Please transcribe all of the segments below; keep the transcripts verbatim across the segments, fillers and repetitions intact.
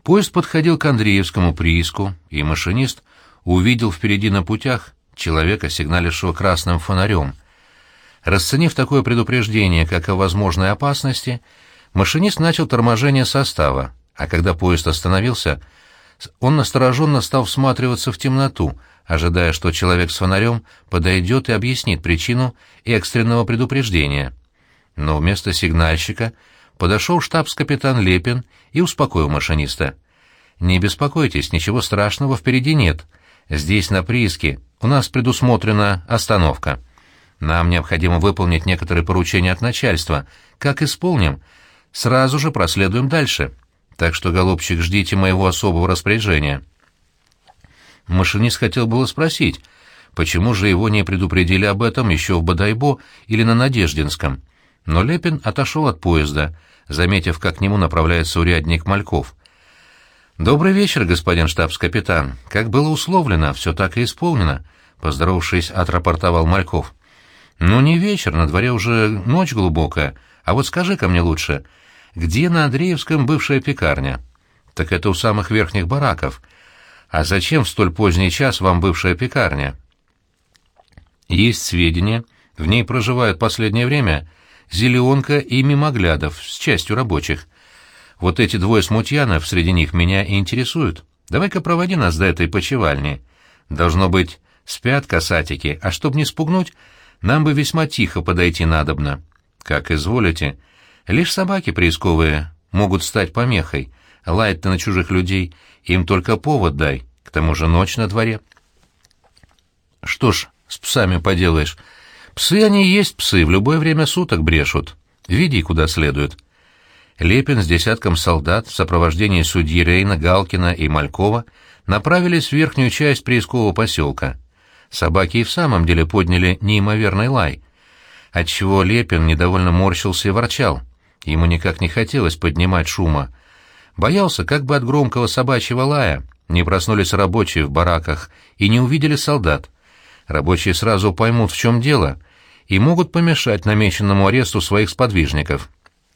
Поезд подходил к Андреевскому прииску, и машинист увидел впереди на путях человека, сигналившего красным фонарем. Расценив такое предупреждение, как о возможной опасности, машинист начал торможение состава, а когда поезд остановился, он настороженно стал всматриваться в темноту, ожидая, что человек с фонарем подойдет и объяснит причину экстренного предупреждения. Но вместо сигнальщика подошел штабс-капитан Лепин и успокоил машиниста. «Не беспокойтесь, ничего страшного впереди нет. Здесь, на прииске, у нас предусмотрена остановка. Нам необходимо выполнить некоторые поручения от начальства. Как исполним, сразу же проследуем дальше. Так что, голубчик, ждите моего особого распоряжения». Машинист хотел было спросить, почему же его не предупредили об этом еще в Бодайбо или на Надеждинском. Но Лепин отошел от поезда, заметив, как к нему направляется урядник Мальков. «Добрый вечер, господин штабс-капитан. Как было условлено, все так и исполнено», — поздоровавшись, отрапортовал Мальков. «Ну, не вечер, на дворе уже ночь глубокая. А вот скажи-ка мне лучше, где на Андреевском бывшая пекарня?» «Так это у самых верхних бараков. А зачем в столь поздний час вам бывшая пекарня?» «Есть сведения, в ней проживают последнее время Зеленка и Мимоглядов с частью рабочих. Вот эти двое смутьянов среди них меня и интересуют. Давай-ка проводи нас до этой почевальни. Должно быть, спят касатики, а чтоб не спугнуть, нам бы весьма тихо подойти надобно». «Как изволите. Лишь собаки приисковые могут стать помехой. Лаять-то на чужих людей, им только повод дай, к тому же ночь на дворе». «Что ж, с псами поделаешь. Псы они и есть псы, в любое время суток брешут. Веди куда следует». Лепин с десятком солдат в сопровождении судьи Рейна, Галкина и Малькова направились в верхнюю часть приискового поселка. Собаки и в самом деле подняли неимоверный лай, отчего Лепин недовольно морщился и ворчал. Ему никак не хотелось поднимать шума. Боялся, как бы от громкого собачьего лая не проснулись рабочие в бараках и не увидели солдат. Рабочие сразу поймут, в чем дело, и могут помешать намеченному аресту своих сподвижников.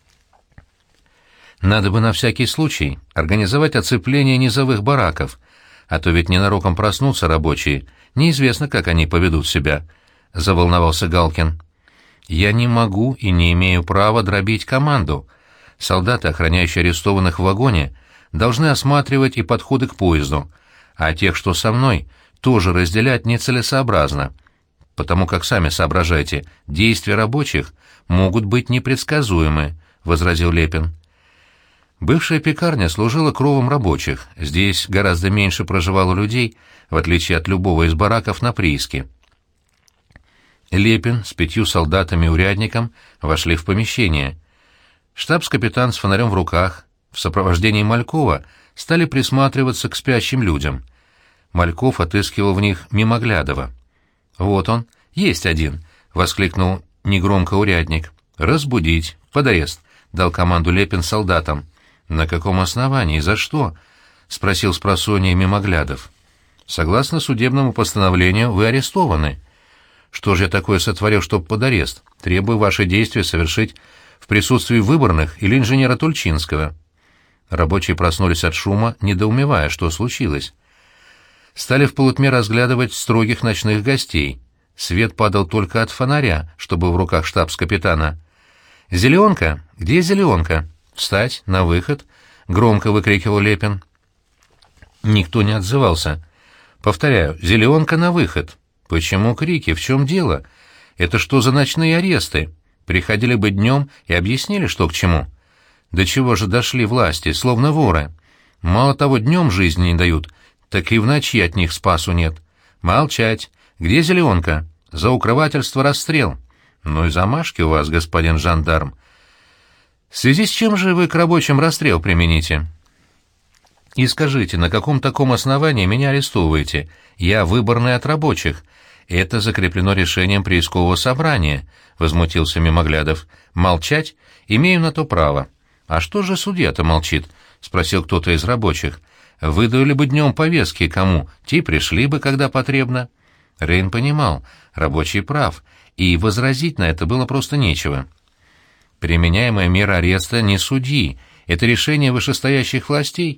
Надо бы на всякий случай организовать оцепление низовых бараков, а то ведь ненароком проснутся рабочие, неизвестно, как они поведут себя, — заволновался Галкин. «Я не могу и не имею права дробить команду. Солдаты, охраняющие арестованных в вагоне, должны осматривать и подходы к поезду, а тех, что со мной, тоже разделять нецелесообразно, потому как, сами соображайте, действия рабочих могут быть непредсказуемы», — возразил Лепин. Бывшая пекарня служила кровом рабочих, здесь гораздо меньше проживало людей, в отличие от любого из бараков на прииске. Лепин с пятью солдатами и урядником вошли в помещение. Штабс-капитан с фонарем в руках, в сопровождении Малькова, стали присматриваться к спящим людям. Мальков отыскивал в них Мимоглядова. «Вот он, есть один!» — воскликнул негромко урядник. «Разбудить, под арест!» — дал команду Лепин солдатам. «На каком основании, за что?» — спросил спросонья Мимоглядов. «Согласно судебному постановлению, вы арестованы». «Что же я такое сотворил, чтоб под арест? Требую ваши действия совершить в присутствии выборных или инженера Тульчинского». Рабочие проснулись от шума, недоумевая, что случилось. Стали в полутьме разглядывать строгих ночных гостей. Свет падал только от фонаря, что был в руках штабс-капитана. «Зеленка? Где Зеленка? Встать, на выход!» — громко выкрикивал Лепин. Никто не отзывался. «Повторяю, Зеленка на выход!» «Почему крики? В чем дело? Это что за ночные аресты? Приходили бы днем и объяснили, что к чему. До чего же дошли власти, словно воры? Мало того, днем жизни не дают, так и в ночи от них спасу нет. Молчать! Где Зеленка? За укрывательство расстрел. Ну и замашки у вас, господин жандарм. В связи с чем же вы к рабочим расстрел примените? И скажите, на каком таком основании меня арестовываете? Я выборный от рабочих. Это закреплено решением приискового собрания, — возмутился Мимоглядов. Молчать? Имею на то право. А что же судья-то молчит? — спросил кто-то из рабочих. Выдали бы днем повестки кому, те пришли бы, когда потребно. Рейн понимал, рабочий прав, и возразить на это было просто нечего. Применяемая мера ареста не судьи, это решение вышестоящих властей,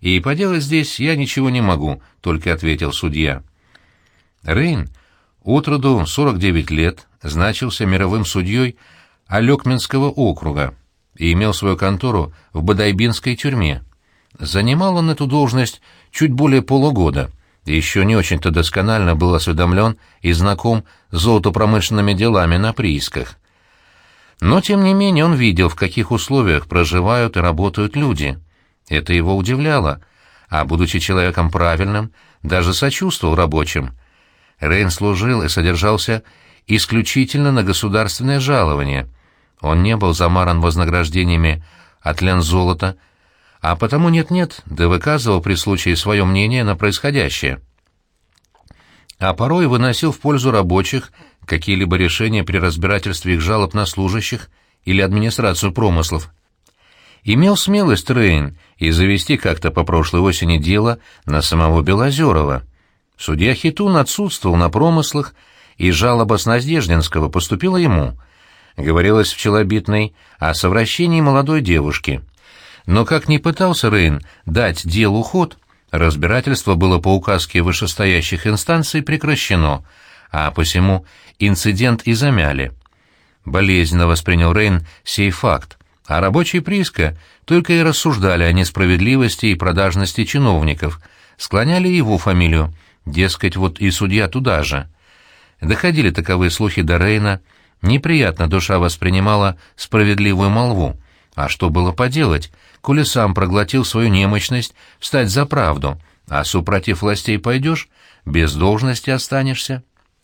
и поделать здесь я ничего не могу», — только ответил судья. Рейн, отроду сорок девять лет, значился мировым судьей Алекменского округа и имел свою контору в Бодайбинской тюрьме. Занимал он эту должность чуть более полугода, и еще не очень-то досконально был осведомлен и знаком с золотопромышленными делами на приисках. Но, тем не менее, он видел, в каких условиях проживают и работают люди. Это его удивляло, а, будучи человеком правильным, даже сочувствовал рабочим. Рейн служил и содержался исключительно на государственное жалование. Он не был замаран вознаграждениями от лензолота, а потому нет-нет, да выказывал при случае свое мнение на происходящее. А порой выносил в пользу рабочих какие-либо решения при разбирательстве их жалоб на служащих или администрацию промыслов. Имел смелость Рейн и завести как-то по прошлой осени дело на самого Белозерова. Судья Хитун отсутствовал на промыслах, и жалоба с Надеждинского поступила ему. Говорилось в челобитной о совращении молодой девушки. Но как ни пытался Рейн дать делу ход, разбирательство было по указке вышестоящих инстанций прекращено, а посему инцидент и замяли. Болезненно воспринял Рейн сей факт, а рабочие прииска только и рассуждали о несправедливости и продажности чиновников, склоняли его фамилию, дескать, вот и судья туда же. Доходили таковые слухи до Рейна, неприятно душа воспринимала справедливую молву. А что было поделать, коли сам проглотил свою немощность встать за правду, а супротив властей пойдешь, без должности останешься?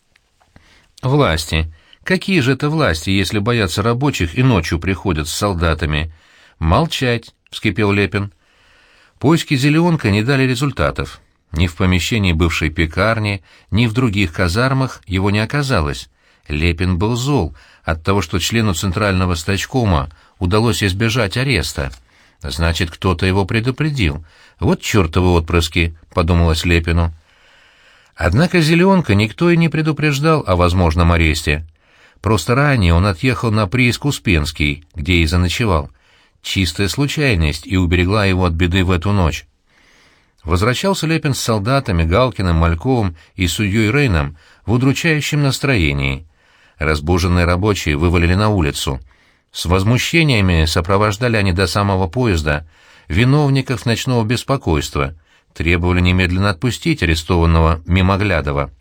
Власти. Какие же это власти, если боятся рабочих и ночью приходят с солдатами? Молчать, — вскипел Лепин. Поиски Зеленка не дали результатов. Ни в помещении бывшей пекарни, ни в других казармах его не оказалось. Лепин был зол от того, что члену Центрального стачкома удалось избежать ареста. Значит, кто-то его предупредил. Вот чертовы отпрыски, — подумалось Лепину. Однако Зеленка никто и не предупреждал о возможном аресте. Просто ранее он отъехал на прииск Успенский, где и заночевал. Чистая случайность и уберегла его от беды в эту ночь. Возвращался Лепин с солдатами, Галкиным, Мальковым и судьей Рейном в удручающем настроении. Разбуженные рабочие вывалили на улицу. С возмущениями сопровождали они до самого поезда виновников ночного беспокойства, требовали немедленно отпустить арестованного Мимоглядова.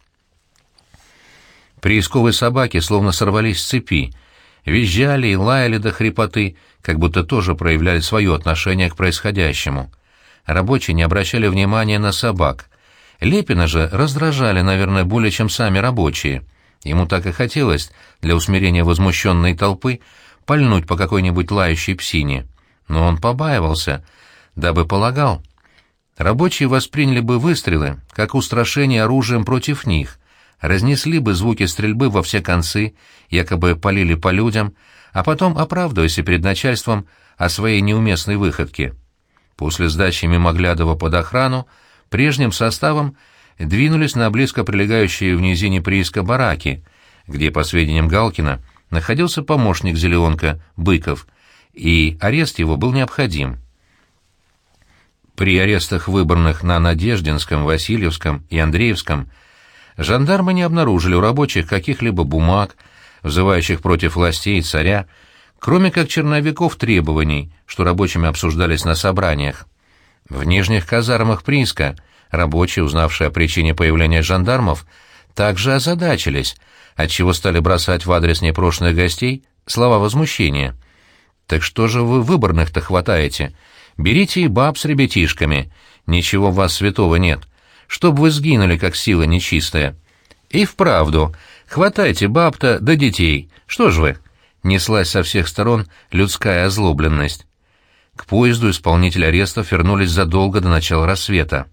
Приисковые собаки словно сорвались с цепи, визжали и лаяли до хрипоты, как будто тоже проявляли свое отношение к происходящему. Рабочие не обращали внимания на собак. Лепина же раздражали, наверное, более чем сами рабочие. Ему так и хотелось, для усмирения возмущенной толпы, пальнуть по какой-нибудь лающей псине. Но он побаивался, дабы полагал. Рабочие восприняли бы выстрелы, как устрашение оружием против них, разнесли бы звуки стрельбы во все концы, якобы палили по людям, а потом оправдываясь перед начальством о своей неуместной выходке. После сдачи Мимоглядова под охрану прежним составом двинулись на близко прилегающие в низине прииска бараки, где, по сведениям Галкина, находился помощник Зеленка, Быков, и арест его был необходим. При арестах, выбранных на Надеждинском, Васильевском и Андреевском, жандармы не обнаружили у рабочих каких-либо бумаг, взывающих против властей и царя, кроме как черновиков требований, что рабочими обсуждались на собраниях. В нижних казармах прииска рабочие, узнавшие о причине появления жандармов, также озадачились, отчего стали бросать в адрес непрошенных гостей слова возмущения. «Так что же вы выборных-то хватаете? Берите и баб с ребятишками, ничего в вас святого нет, чтоб вы сгинули, как сила нечистая. И вправду, хватайте баб-то да детей, что ж вы?» Неслась со всех сторон людская озлобленность. К поезду исполнители арестов вернулись задолго до начала рассвета.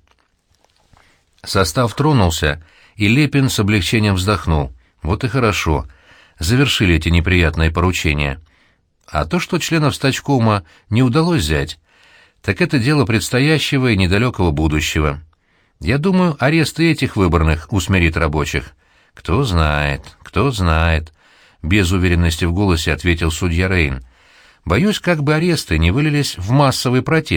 Состав тронулся, и Лепин с облегчением вздохнул. Вот и хорошо, завершили эти неприятные поручения. А то, что членов стачкома не удалось взять, так это дело предстоящего и недалекого будущего. Я думаю, арест и этих выборных усмирит рабочих. Кто знает, кто знает. Без уверенности в голосе ответил судья Рейн. Боюсь, как бы аресты не вылились в массовый протест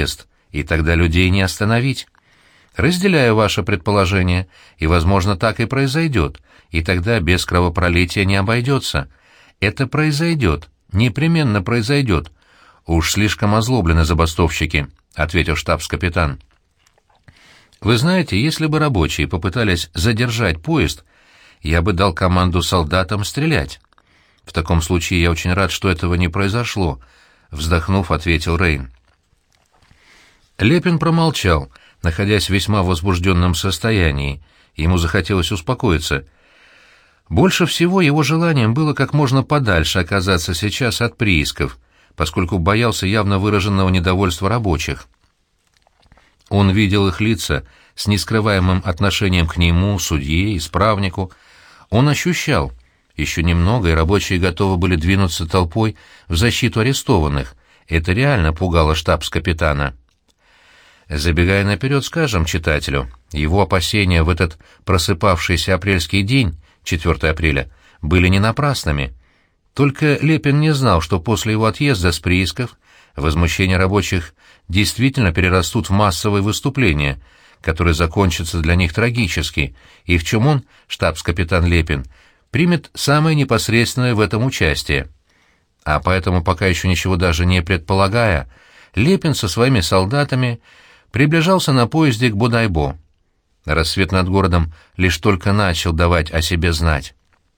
и тогда людей не остановить. Разделяю ваше предположение, и, возможно, так и произойдет, и тогда без кровопролития не обойдется. Это произойдет, непременно произойдет. Уж слишком озлоблены забастовщики, — ответил штабс-капитан. Вы знаете, если бы рабочие попытались задержать поезд, я бы дал команду солдатам стрелять. В таком случае я очень рад, что этого не произошло, — вздохнув, ответил Рейн. Лепин промолчал, находясь в весьма возбужденном состоянии. Ему захотелось успокоиться. Больше всего его желанием было как можно подальше оказаться сейчас от приисков, поскольку боялся явно выраженного недовольства рабочих. Он видел их лица с нескрываемым отношением к нему, судье, исправнику. Он ощущал, еще немного, и рабочие готовы были двинуться толпой в защиту арестованных. Это реально пугало штабс-капитана. Забегая наперед, скажем читателю, его опасения в этот просыпавшийся апрельский день, четвёртого апреля, были не напрасными. Только Лепин не знал, что после его отъезда с приисков возмущения рабочих действительно перерастут в массовые выступления, которые закончатся для них трагически, и в чем он, штабс-капитан Лепин, примет самое непосредственное в этом участие. А поэтому, пока еще ничего даже не предполагая, Лепин со своими солдатами приближался на поезде к Бодайбо. Рассвет над городом лишь только начал давать о себе знать.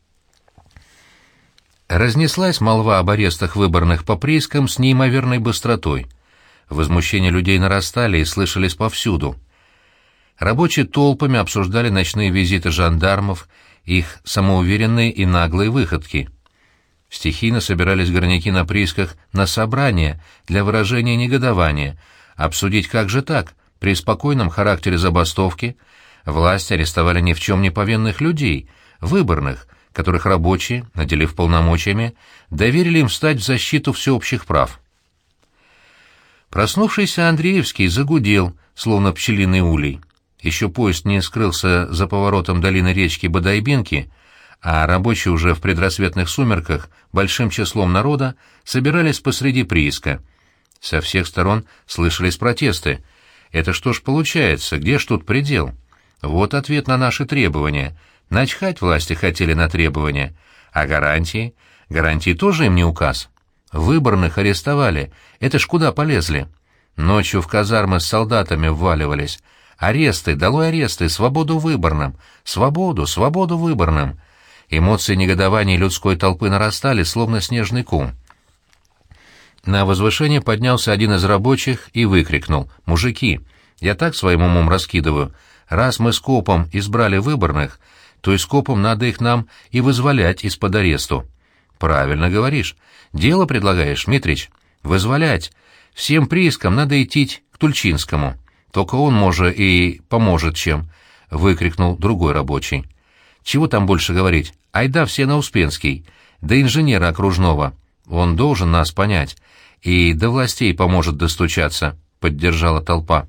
Разнеслась молва об арестах выборных по приискам с неимоверной быстротой. Возмущения людей нарастали и слышались повсюду. Рабочие толпами обсуждали ночные визиты жандармов, их самоуверенные и наглые выходки. Стихийно собирались горняки на приисках на собрания для выражения негодования, обсудить, как же так, при спокойном характере забастовки власти арестовали ни в чем не повинных людей, выборных, которых рабочие, наделив полномочиями, доверили им встать в защиту всеобщих прав. Проснувшийся Андреевский загудел, словно пчелиный улей. Еще поезд не скрылся за поворотом долины речки Бодайбинки, а рабочие уже в предрассветных сумерках большим числом народа собирались посреди прииска. Со всех сторон слышались протесты. Это что ж получается, где ж тут предел? Вот ответ на наши требования. Начхать власти хотели на требования. А гарантии? Гарантии тоже им не указ. Выборных арестовали. Это ж куда полезли? Ночью в казармы с солдатами вваливались. Аресты, долой аресты, свободу выборным. Свободу, свободу выборным. Эмоции негодования людской толпы нарастали, словно снежный ком. На возвышение поднялся один из рабочих и выкрикнул: «Мужики, я так своим умом раскидываю. Раз мы скопом избрали выборных, то и скопом надо их нам и вызволять из-под аресту». «Правильно говоришь. Дело предлагаешь, Митрич? Вызволять. Всем приискам надо идти к Тульчинскому. Только он, может, и поможет чем», — выкрикнул другой рабочий. «Чего там больше говорить? Айда все на Успенский, до инженера окружного. Он должен нас понять. И до властей поможет достучаться», — поддержала толпа.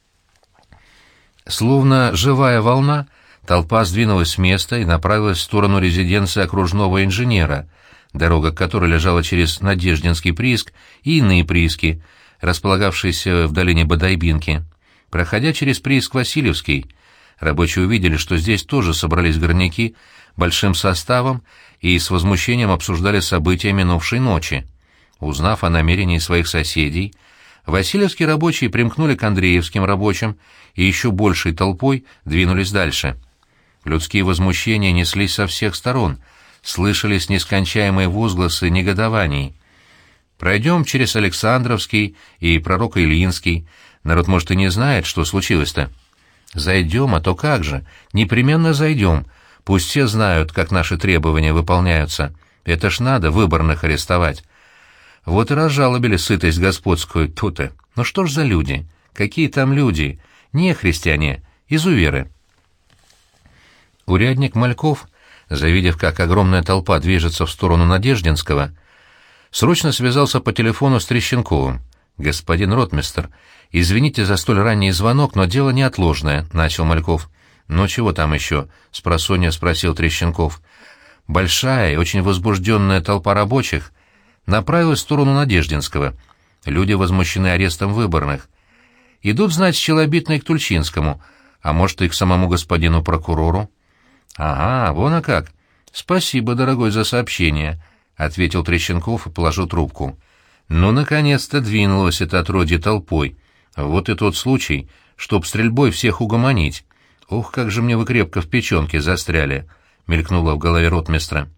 Словно живая волна, толпа сдвинулась с места и направилась в сторону резиденции окружного инженера, дорога к которой лежала через Надеждинский прииск и иные прииски, располагавшиеся в долине Бодайбинки. Проходя через прииск Васильевский, рабочие увидели, что здесь тоже собрались горняки большим составом и с возмущением обсуждали события минувшей ночи. Узнав о намерении своих соседей, васильевские рабочие примкнули к андреевским рабочим и еще большей толпой двинулись дальше. Людские возмущения неслись со всех сторон, слышались нескончаемые возгласы негодований. «Пройдем через Александровский и Пророк-Ильинский. Народ, может, и не знает, что случилось-то». «Зайдем, а то как же? Непременно зайдем. Пусть все знают, как наши требования выполняются. Это ж надо выборных арестовать». Вот и разжалобили сытость господскую тут-то. Ну что ж за люди? Какие там люди? Не христиане, изуверы. Урядник Мальков, завидев, как огромная толпа движется в сторону Надеждинского, срочно связался по телефону с Трещенковым. «Господин ротмистр, извините за столь ранний звонок, но дело неотложное», — начал Мальков. «Ну чего там еще?» — спросонья спросил Трещенков. Большая и очень возбужденная толпа рабочих направилась в сторону Надеждинского. Люди возмущены арестом выборных. Идут, знать, с челобитной к Тульчинскому, а может, и к самому господину прокурору». «Ага, вон а как. Спасибо, дорогой, за сообщение», — ответил Трещенков и положил трубку. «Ну, наконец-то двинулось это отродье толпой. Вот и тот случай, чтоб стрельбой всех угомонить. Ох, как же мне вы крепко в печенке застряли», — мелькнуло в голове ротмистра.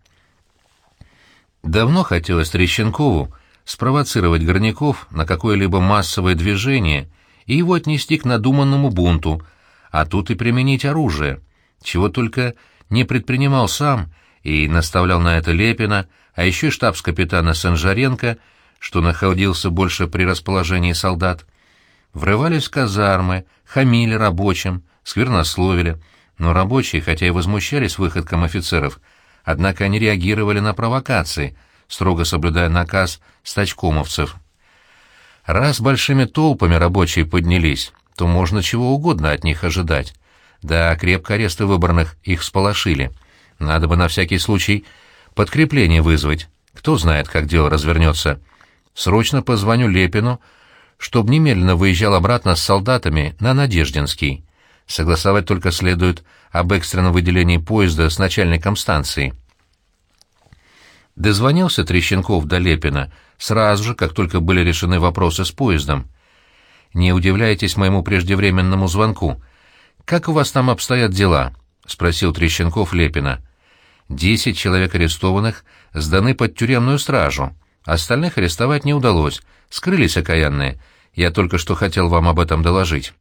Давно хотелось Трещенкову спровоцировать горняков на какое-либо массовое движение и его отнести к надуманному бунту, а тут и применить оружие, чего только не предпринимал сам и наставлял на это Лепина, а еще и штабс-капитана Санжаренко, что находился больше при расположении солдат. Врывались в казармы, хамили рабочим, сквернословили, но рабочие, хотя и возмущались выходкам офицеров, однако они реагировали на провокации, строго соблюдая наказ стачкомовцев. Раз большими толпами рабочие поднялись, то можно чего угодно от них ожидать. Да, крепко аресты выборных их всполошили. Надо бы на всякий случай подкрепление вызвать. Кто знает, как дело развернется. Срочно позвоню Лепину, чтобы немедленно выезжал обратно с солдатами на Надеждинский. Согласовать только следует об экстренном выделении поезда с начальником станции. Дозвонился Трещенков до Лепина сразу же, как только были решены вопросы с поездом. «Не удивляйтесь моему преждевременному звонку. Как у вас там обстоят дела?» — спросил Трещенков Лепина. «Десять человек арестованных сданы под тюремную стражу. Остальных арестовать не удалось. Скрылись окаянные. Я только что хотел вам об этом доложить».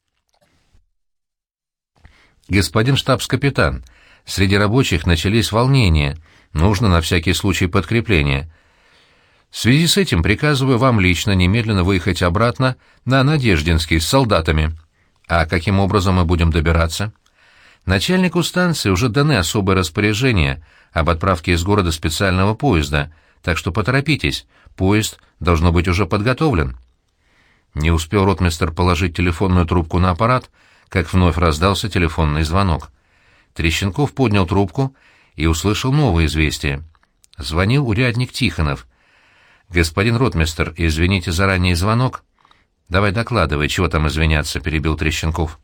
«Господин штабс-капитан, среди рабочих начались волнения. Нужно на всякий случай подкрепление. В связи с этим приказываю вам лично немедленно выехать обратно на Надеждинский с солдатами. А каким образом мы будем добираться? Начальнику станции уже даны особые распоряжения об отправке из города специального поезда, так что поторопитесь, поезд должно быть уже подготовлен». Не успел ротмистр положить телефонную трубку на аппарат, как вновь раздался телефонный звонок. Трещенков поднял трубку и услышал новое известие. Звонил урядник Тихонов. «Господин ротмистр, извините за ранний звонок». «Давай докладывай, чего там извиняться», — перебил Трещенков.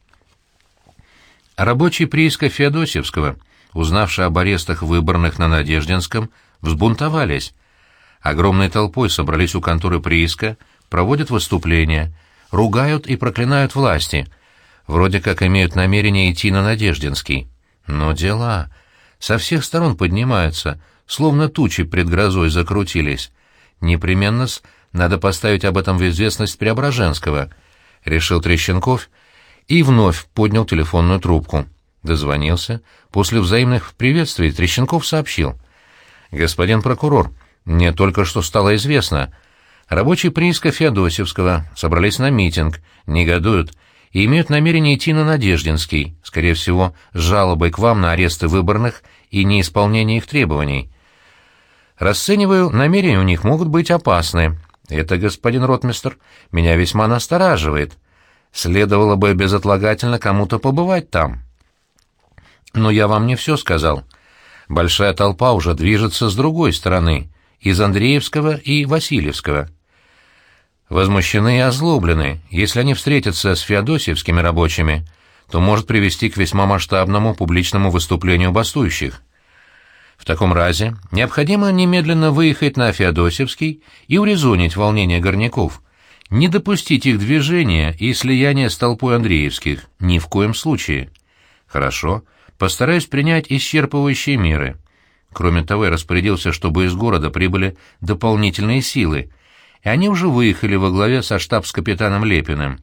Рабочие прииска Феодосьевского, узнавшие об арестах выборных на Надеждинском, взбунтовались. Огромной толпой собрались у конторы прииска, проводят выступления, ругают и проклинают власти, вроде как имеют намерение идти на Надеждинский. Но дела со всех сторон поднимаются, словно тучи пред грозой закрутились. Непременно-с надо поставить об этом в известность Преображенского, — решил Трещенков и вновь поднял телефонную трубку. Дозвонился. После взаимных приветствий Трещенков сообщил: «Господин прокурор, мне только что стало известно. Рабочие прииска Феодосьевского собрались на митинг, негодуют и имеют намерение идти на Надеждинский, скорее всего, с жалобой к вам на аресты выборных и неисполнение их требований. Расцениваю, намерения у них могут быть опасны. Это, господин ротмистр, меня весьма настораживает. Следовало бы безотлагательно кому-то побывать там. Но я вам не все сказал. Большая толпа уже движется с другой стороны, из Андреевского и Васильевского. Возмущены и озлоблены. Если они встретятся с феодосьевскими рабочими, то может привести к весьма масштабному публичному выступлению бастующих. В таком разе необходимо немедленно выехать на Феодосьевский и урезонить волнение горняков, не допустить их движения и слияния с толпой Андреевских, ни в коем случае. Хорошо, постараюсь принять исчерпывающие меры. Кроме того, я распорядился, чтобы из города прибыли дополнительные силы, и они уже выехали во главе со штабс-капитаном Лепиным.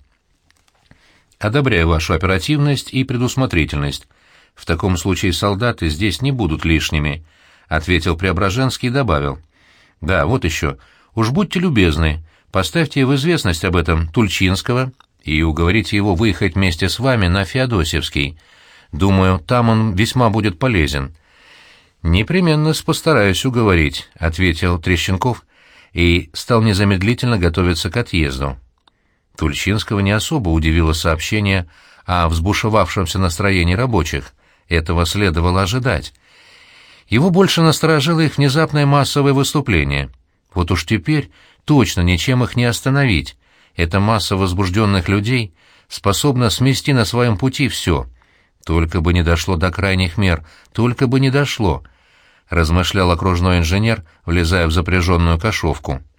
Одобряю вашу оперативность и предусмотрительность. В таком случае солдаты здесь не будут лишними, — ответил Преображенский и добавил. Да, вот еще. Уж будьте любезны, поставьте в известность об этом Тульчинского и уговорите его выехать вместе с вами на Феодосьевский. Думаю, там он весьма будет полезен. Непременно постараюсь уговорить, — ответил Трещенков и стал незамедлительно готовиться к отъезду. Тульчинского не особо удивило сообщение о взбушевавшемся настроении рабочих. Этого следовало ожидать. Его больше насторожило их внезапное массовое выступление. Вот уж теперь точно ничем их не остановить. Эта масса возбужденных людей способна смести на своем пути все. Только бы не дошло до крайних мер, только бы не дошло, — размышлял окружной инженер, влезая в запряженную кошовку.